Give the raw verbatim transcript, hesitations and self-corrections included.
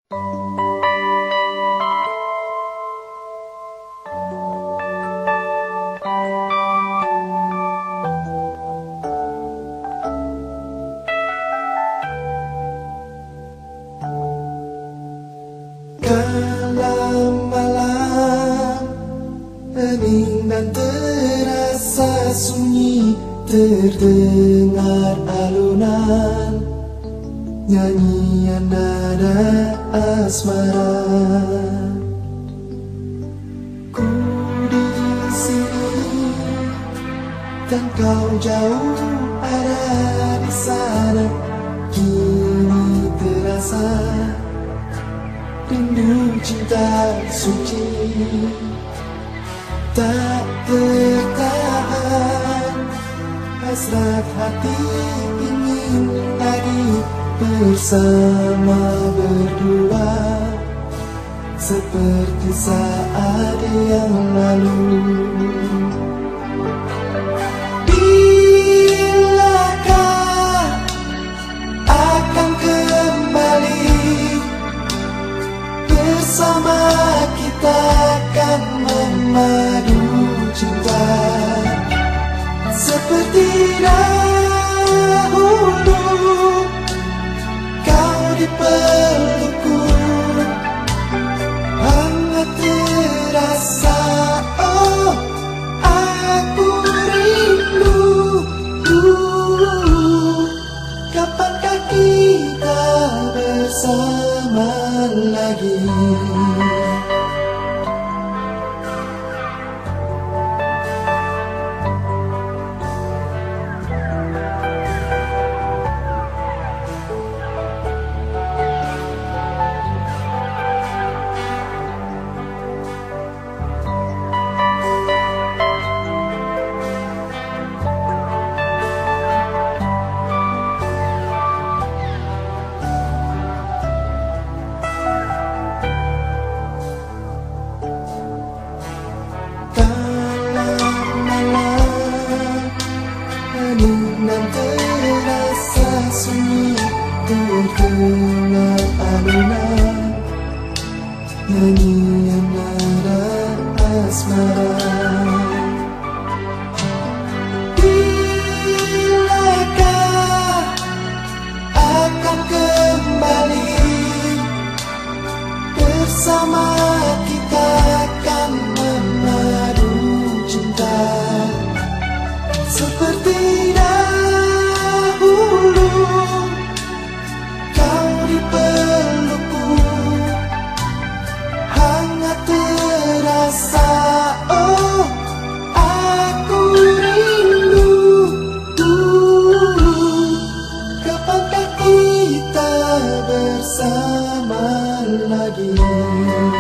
Dalam malam hening dan terasa sunyi, terdengar alunan nyanyian nada asmara. Ku di sini dan kau jauh ada di sana. Kini terasa rindu cinta suci, tak tertahan hasrat hati ingin lagi bersama berdua seperti saat yang lalu. Bilakah akan kembali bersama kita akan memadu cinta seperti dahulu. Kau di pelukku hangat terasa, oh aku rindu. Kapankah kita bersama lagi? Dan terasa sunyi, terdengar alunan nyanyian nada asmara. Bilakah akan kembali bersama kita akan memadu cinta seperti bersama lagi.